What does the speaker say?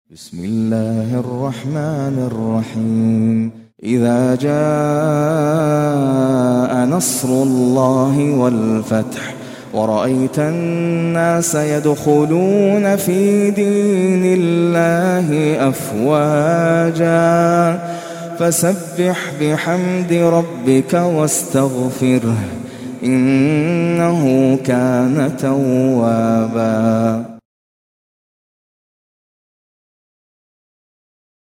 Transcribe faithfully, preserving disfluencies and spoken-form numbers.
بسم الله الرحمن الرحيم إذا جاء نصر الله والفتح ورأيت الناس يدخلون في دين الله أفواجا فسبح بحمد ربك واستغفره إنه كان توابا.